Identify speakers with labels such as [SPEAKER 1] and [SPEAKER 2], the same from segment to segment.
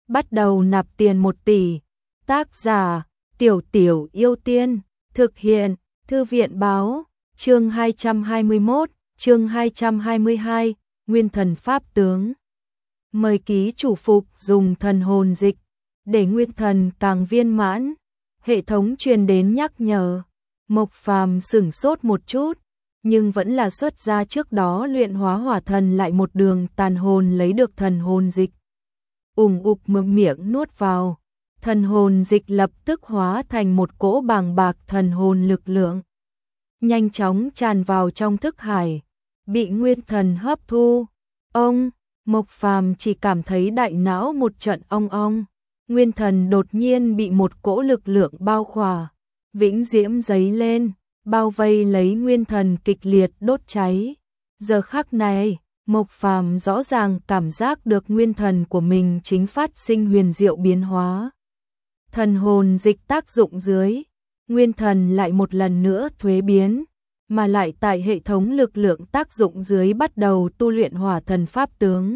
[SPEAKER 1] bắt đầu nạp tiền 1 tỷ. Tác giả, Tiểu Tiểu Yêu Tiên, thực hiện, Thư viện báo, chương 221, chương 222, Nguyên Thần Pháp Tướng. Mời ký chủ phục dùng thần hồn dịch, để nguyên thần càng viên mãn. Hệ thống truyền đến nhắc nhở. Mộc Phàm sửng sốt một chút, nhưng vẫn là xuất ra trước đó luyện hóa hỏa thần lại một đường tàn hồn lấy được thần hồn dịch. Ục miệng nuốt vào, thần hồn dịch lập tức hóa thành một cỗ bàng bạc thần hồn lực lượng. Nhanh chóng tràn vào trong thức hải, bị nguyên thần hấp thu. Mộc Phàm chỉ cảm thấy đại não một trận ong ong, nguyên thần đột nhiên bị một cỗ lực lượng bao khỏa, vĩnh diễm giấy lên, bao vây lấy nguyên thần kịch liệt đốt cháy. Giờ khắc này, Mộc Phàm rõ ràng cảm giác được nguyên thần của mình chính phát sinh huyền diệu biến hóa. Thần hồn dịch tác dụng dưới, nguyên thần lại một lần nữa thuế biến, mà lại tại hệ thống lực lượng tác dụng dưới bắt đầu tu luyện hỏa thần pháp tướng.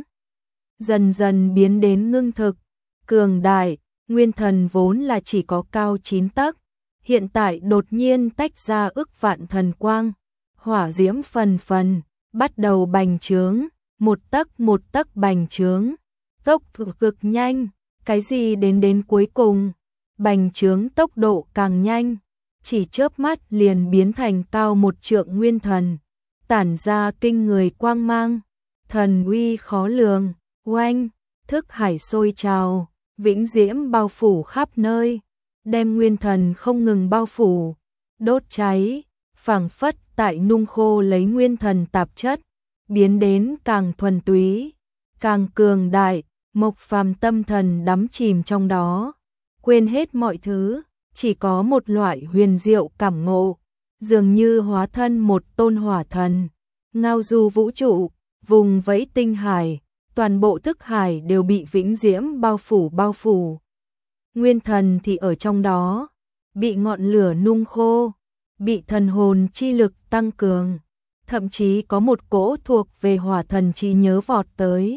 [SPEAKER 1] Dần dần biến đến ngưng thực, cường đại, nguyên thần vốn là chỉ có cao 9 tấc, hiện tại đột nhiên tách ra ức vạn thần quang, hỏa diễm phần phần, bắt đầu bành trướng, một tấc bành trướng, tốc cực nhanh, cái gì đến cuối cùng, bành trướng tốc độ càng nhanh, chỉ chớp mắt liền biến thành cao 1 trượng nguyên thần, tản ra kinh người quang mang, thần uy khó lường, oanh, thức hải sôi trào, vĩnh diễm bao phủ khắp nơi, đem nguyên thần không ngừng bao phủ, đốt cháy, phảng phất tại nung khô lấy nguyên thần tạp chất, biến đến càng thuần túy, càng cường đại. Mộc Phàm tâm thần đắm chìm trong đó, quên hết mọi thứ, chỉ có một loại huyền diệu cảm ngộ, dường như hóa thân một tôn hỏa thần, ngao du vũ trụ, vùng vẫy tinh hải, toàn bộ thức hải đều bị vĩnh diễm bao phủ. Nguyên thần thì ở trong đó, bị ngọn lửa nung khô, bị thần hồn chi lực tăng cường, thậm chí có một cỗ thuộc về hỏa thần trí nhớ vọt tới.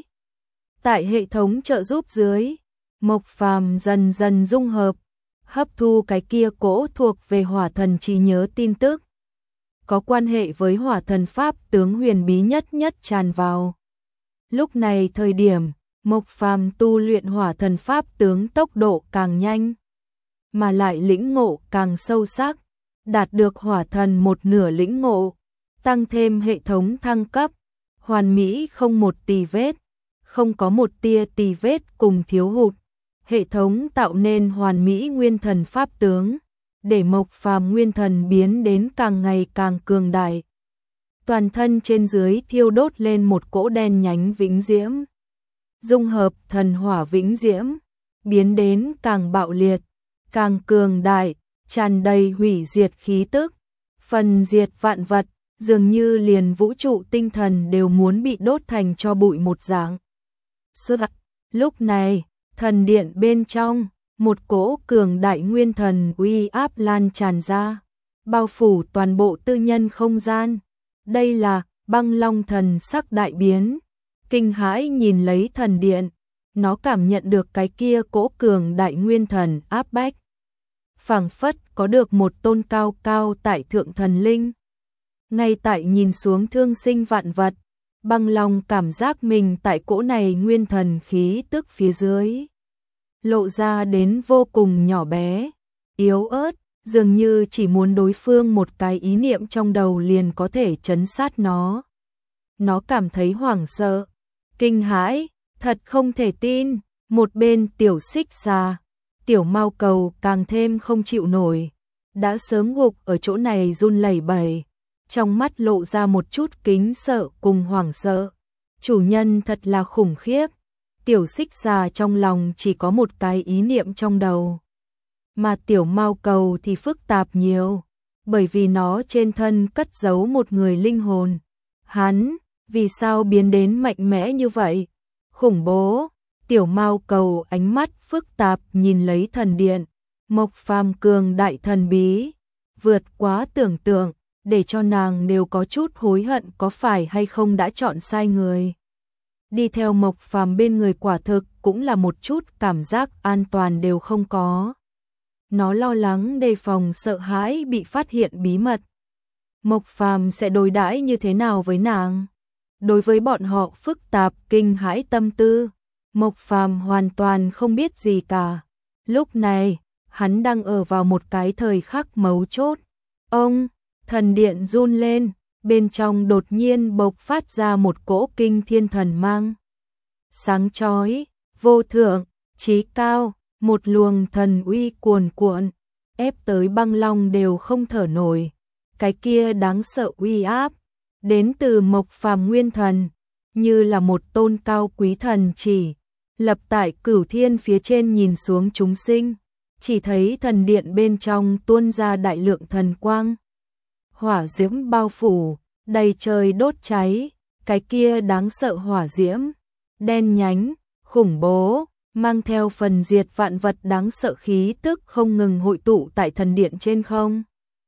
[SPEAKER 1] Tại hệ thống trợ giúp dưới, Mộc Phàm dần dần dung hợp, hấp thu cái kia cỗ thuộc về hỏa thần trí nhớ tin tức, có quan hệ với hỏa thần pháp tướng huyền bí nhất tràn vào. Lúc này thời điểm, Mộc Phàm tu luyện hỏa thần pháp tướng tốc độ càng nhanh, mà lại lĩnh ngộ càng sâu sắc, đạt được hỏa thần 1/2 lĩnh ngộ, tăng thêm hệ thống thăng cấp, hoàn mỹ không một tì vết, không có một tia tì vết cùng thiếu hụt. Hệ thống tạo nên hoàn mỹ nguyên thần pháp tướng, để Mộc Phàm nguyên thần biến đến càng ngày càng cường đại. Toàn thân trên dưới thiêu đốt lên một cỗ đen nhánh vĩnh diễm, dung hợp thần hỏa vĩnh diễm, biến đến càng bạo liệt, càng cường đại, tràn đầy hủy diệt khí tức, phần diệt vạn vật, dường như liền vũ trụ tinh thần đều muốn bị đốt thành tro bụi một dạng. Lúc này, thần điện bên trong, một cỗ cường đại nguyên thần uy áp lan tràn ra, bao phủ toàn bộ tư nhân không gian. Đây là Băng Long thần sắc đại biến, kinh hãi nhìn lấy thần điện, nó cảm nhận được cái kia cỗ cường đại nguyên thần áp bách, phảng phất có được một tôn cao tại thượng thần linh. Ngay tại nhìn xuống thương sinh vạn vật, Băng Long cảm giác mình tại cỗ này nguyên thần khí tức phía dưới, lộ ra đến vô cùng nhỏ bé, yếu ớt, dường như chỉ muốn đối phương một cái ý niệm trong đầu liền có thể trấn sát nó. Nó cảm thấy hoảng sợ, kinh hãi, thật không thể tin. Một bên Tiểu Xích Xà, Tiểu Mao Cầu càng thêm không chịu nổi, đã sớm gục ở chỗ này run lẩy bẩy, trong mắt lộ ra một chút kính sợ cùng hoảng sợ. Chủ nhân thật là khủng khiếp. Tiểu Xích Xà trong lòng chỉ có một cái ý niệm trong đầu, mà Tiểu Mao Cầu thì phức tạp nhiều, bởi vì nó trên thân cất giấu một người linh hồn. Hắn, vì sao biến đến mạnh mẽ như vậy? Khủng bố. Tiểu Mao Cầu ánh mắt phức tạp nhìn lấy thần điện, Mộc Phàm cường đại thần bí, vượt quá tưởng tượng, để cho nàng đều có chút hối hận có phải hay không đã chọn sai người. đi theo Mộc Phàm bên người quả thực cũng là một chút cảm giác an toàn đều không có. Nó lo lắng đề phòng sợ hãi bị phát hiện bí mật. Mộc Phàm sẽ đối đãi như thế nào với nàng? Đối với bọn họ phức tạp kinh hãi tâm tư, Mộc Phàm hoàn toàn không biết gì cả. Lúc này, hắn đang ở vào một cái thời khắc mấu chốt. Ông, thần điện run lên, bên trong đột nhiên bộc phát ra một cỗ kinh thiên thần mang. Sáng chói, vô thượng, chí cao, một luồng thần uy cuồn cuộn, ép tới Băng Long đều không thở nổi. Cái kia đáng sợ uy áp, đến từ Mộc Phàm nguyên thần, như là một tôn cao quý thần chỉ, lập tại cửu thiên phía trên nhìn xuống chúng sinh, chỉ thấy thần điện bên trong tuôn ra đại lượng thần quang. Hỏa diễm bao phủ, đầy trời đốt cháy, cái kia đáng sợ hỏa diễm, đen nhánh, khủng bố, mang theo phần diệt vạn vật đáng sợ khí tức không ngừng hội tụ tại thần điện trên không.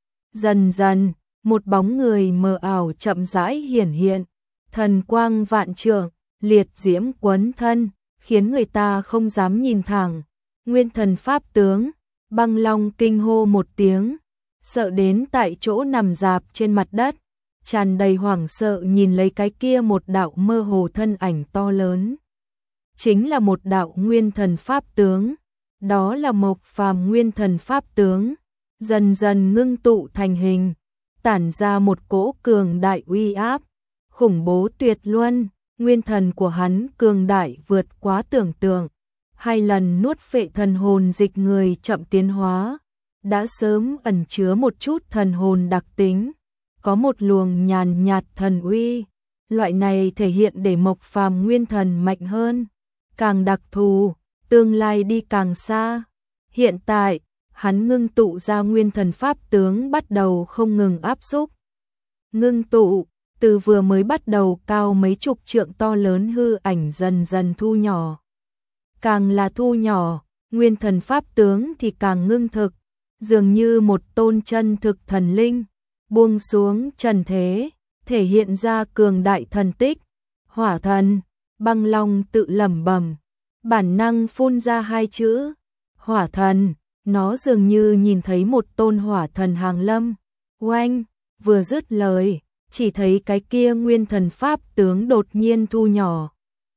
[SPEAKER 1] Dần dần, một bóng người mờ ảo chậm rãi hiển hiện, thần quang vạn trượng, liệt diễm quấn thân, khiến người ta không dám nhìn thẳng. Nguyên thần pháp tướng, Băng Long kinh hô một tiếng, sợ đến tại chỗ nằm rạp trên mặt đất, tràn đầy hoảng sợ nhìn lấy cái kia một đạo mơ hồ thân ảnh to lớn. Chính là một đạo nguyên thần pháp tướng, đó là Mộc Phàm nguyên thần pháp tướng, dần dần ngưng tụ thành hình, tản ra một cỗ cường đại uy áp, khủng bố tuyệt luân. Nguyên thần của hắn cường đại vượt quá tưởng tượng, 2 lần nuốt phệ thần hồn dịch người chậm tiến hóa, đã sớm ẩn chứa một chút thần hồn đặc tính, có một luồng nhàn nhạt thần uy, loại này thể hiện để Mộc Phàm nguyên thần mạnh hơn, càng đặc thù, tương lai đi càng xa. Hiện tại, hắn ngưng tụ ra nguyên thần pháp tướng bắt đầu không ngừng áp xúc. Ngưng tụ, từ vừa mới bắt đầu cao mấy chục trượng to lớn hư ảnh dần dần thu nhỏ. Càng là thu nhỏ, nguyên thần pháp tướng thì càng ngưng thực, dường như một tôn chân thực thần linh, buông xuống trần thế, thể hiện ra cường đại thần tích. Hỏa thần, Băng Long tự lẩm bẩm, bản năng phun ra 2 chữ, hỏa thần, nó dường như nhìn thấy một tôn hỏa thần hàng lâm. Oanh, vừa dứt lời, chỉ thấy cái kia nguyên thần pháp tướng đột nhiên thu nhỏ.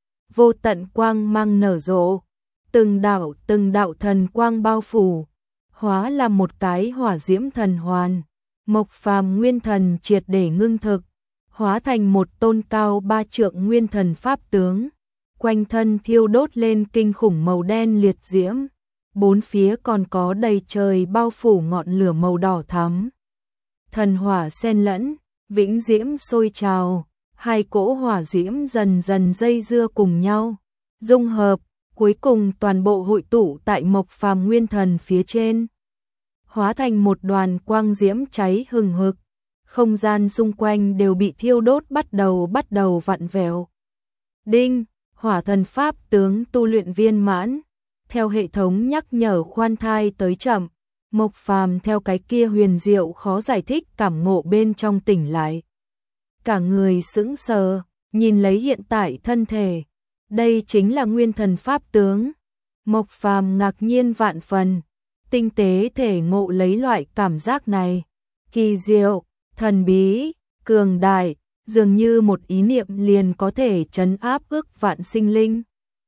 [SPEAKER 1] Vô tận quang mang nở rộ, từng đạo thần quang bao phủ, hóa là một cái hỏa diễm thần hoàn. Mộc Phàm nguyên thần triệt để ngưng thực, hóa thành một tôn cao 3 trượng nguyên thần pháp tướng, quanh thân thiêu đốt lên kinh khủng màu đen liệt diễm, bốn phía còn có đầy trời bao phủ ngọn lửa màu đỏ thắm. Thần hỏa xen lẫn, vĩnh diễm sôi trào, 2 cỗ hỏa diễm dần dần dây dưa cùng nhau, dung hợp, cuối cùng toàn bộ hội tụ tại Mộc Phàm nguyên thần phía trên, hóa thành một đoàn quang diễm cháy hừng hực, không gian xung quanh đều bị thiêu đốt bắt đầu vặn vẹo. Đinh, hỏa thần pháp tướng tu luyện viên mãn, theo hệ thống nhắc nhở khoan thai tới chậm. Mộc Phàm theo cái kia huyền diệu khó giải thích cảm ngộ bên trong tỉnh lại. Cả người sững sờ, nhìn lấy hiện tại thân thể. Đây chính là nguyên thần pháp tướng. Mộc Phàm ngạc nhiên vạn phần, tinh tế thể ngộ lấy loại cảm giác này. Kỳ diệu, thần bí, cường đại, dường như một ý niệm liền có thể trấn áp ức vạn sinh linh.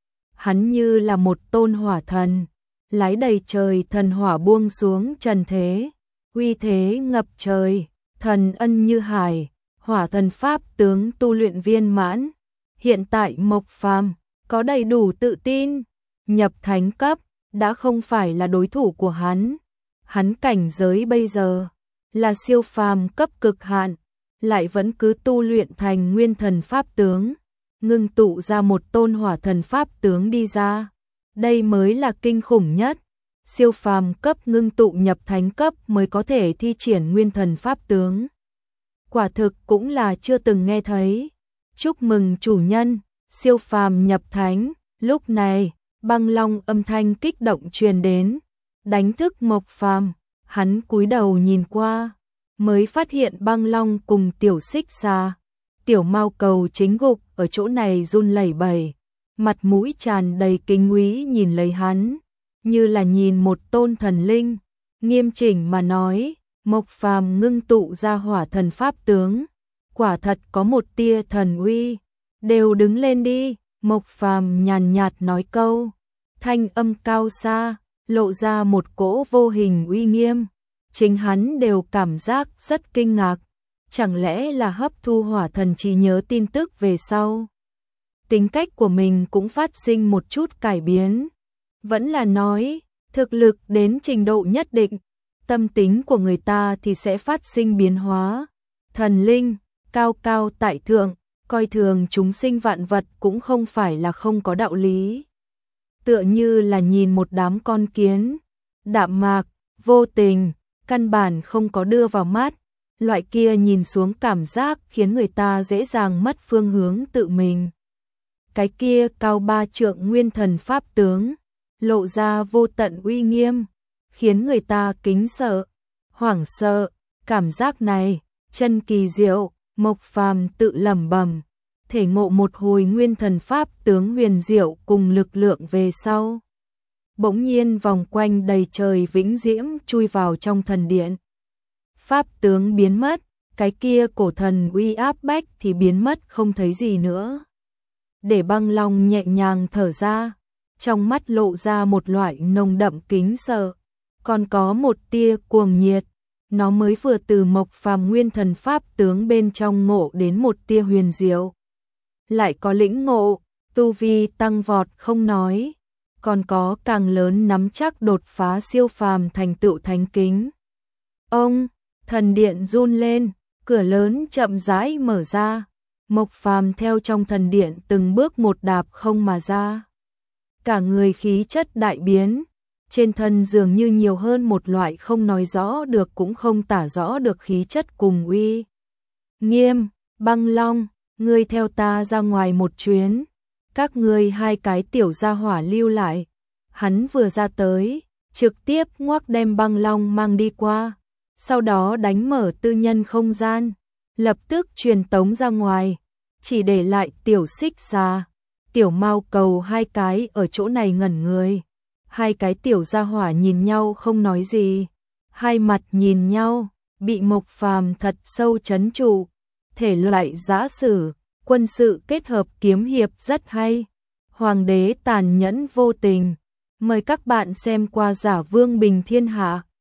[SPEAKER 1] Hắn như là một tôn hỏa thần, lái đầy trời thần hỏa buông xuống trần thế, uy thế ngập trời, thần ân như hải, hỏa thần pháp tướng tu luyện viên mãn. Hiện tại Mộc Phàm có đầy đủ tự tin, nhập thánh cấp đã không phải là đối thủ của hắn. Hắn cảnh giới bây giờ là siêu phàm cấp cực hạn, lại vẫn cứ tu luyện thành nguyên thần pháp tướng, ngưng tụ ra một tôn hỏa thần pháp tướng đi ra. Đây mới là kinh khủng nhất. Siêu phàm cấp ngưng tụ nhập thánh cấp mới có thể thi triển nguyên thần pháp tướng. Quả thực cũng là chưa từng nghe thấy. Chúc mừng chủ nhân, siêu phàm nhập thánh. Lúc này, Băng Long âm thanh kích động truyền đến, đánh thức Mộc Phàm. Hắn cúi đầu nhìn qua, mới phát hiện Băng Long cùng tiểu xích xà, tiểu mao cầu chính gục ở chỗ này run lẩy bẩy, mặt mũi tràn đầy kính úy nhìn lấy hắn, như là nhìn một tôn thần linh, nghiêm chỉnh mà nói, Mộc Phàm ngưng tụ ra hỏa thần pháp tướng, quả thật có một tia thần uy, đều đứng lên đi, Mộc Phàm nhàn nhạt nói câu, thanh âm cao xa, lộ ra một cỗ vô hình uy nghiêm, chính hắn đều cảm giác rất kinh ngạc, chẳng lẽ là hấp thu hỏa thần trí nhớ tin tức về sau. Tính cách của mình cũng phát sinh một chút cải biến, vẫn là nói, thực lực đến trình độ nhất định, tâm tính của người ta thì sẽ phát sinh biến hóa, thần linh, cao cao tại thượng, coi thường chúng sinh vạn vật cũng không phải là không có đạo lý. Tựa như là nhìn một đám con kiến, đạm mạc, vô tình, căn bản không có đưa vào mắt, loại kia nhìn xuống cảm giác khiến người ta dễ dàng mất phương hướng tự mình. Cái kia cao 3 trượng nguyên thần pháp tướng, lộ ra vô tận uy nghiêm, khiến người ta kính sợ, hoảng sợ, cảm giác này, chân kỳ diệu, Mộc Phàm tự lẩm bẩm, thể ngộ một hồi nguyên thần pháp tướng huyền diệu cùng lực lượng về sau. Bỗng nhiên vòng quanh đầy trời vĩnh diễm chui vào trong thần điện. Pháp tướng biến mất, cái kia cổ thần uy áp bách thì biến mất không thấy gì nữa. Để Băng Long nhẹ nhàng thở ra, trong mắt lộ ra một loại nồng đậm kính sợ, còn có một tia cuồng nhiệt, nó mới vừa từ Mộc Phàm nguyên thần pháp tướng bên trong ngộ đến một tia huyền diệu. Lại có lĩnh ngộ, tu vi tăng vọt không nói, còn có càng lớn nắm chắc đột phá siêu phàm thành tựu thánh kính. Ông, thần điện run lên, cửa lớn chậm rãi mở ra, Mộc Phàm theo trong thần điện từng bước một đạp không mà ra. Cả người khí chất đại biến, trên thân dường như nhiều hơn một loại không nói rõ được cũng không tả rõ được khí chất cùng uy nghiêm. Băng Long, ngươi theo ta ra ngoài một chuyến, các ngươi hai cái tiểu gia hỏa lưu lại. Hắn vừa ra tới, trực tiếp ngoắc đem Băng Long mang đi qua, sau đó đánh mở tư nhân không gian, lập tức truyền tống ra ngoài, chỉ để lại tiểu xích xà, tiểu mao cầu hai cái ở chỗ này ngẩn người. Hai cái tiểu gia hỏa nhìn nhau không nói gì, hai mặt nhìn nhau, bị Mộc Phàm thật sâu chấn trụ, thể loại giã sử, quân sự kết hợp kiếm hiệp rất hay. Hoàng đế tàn nhẫn vô tình, mời các bạn xem qua Giả Vương Bình Thiên Hạ.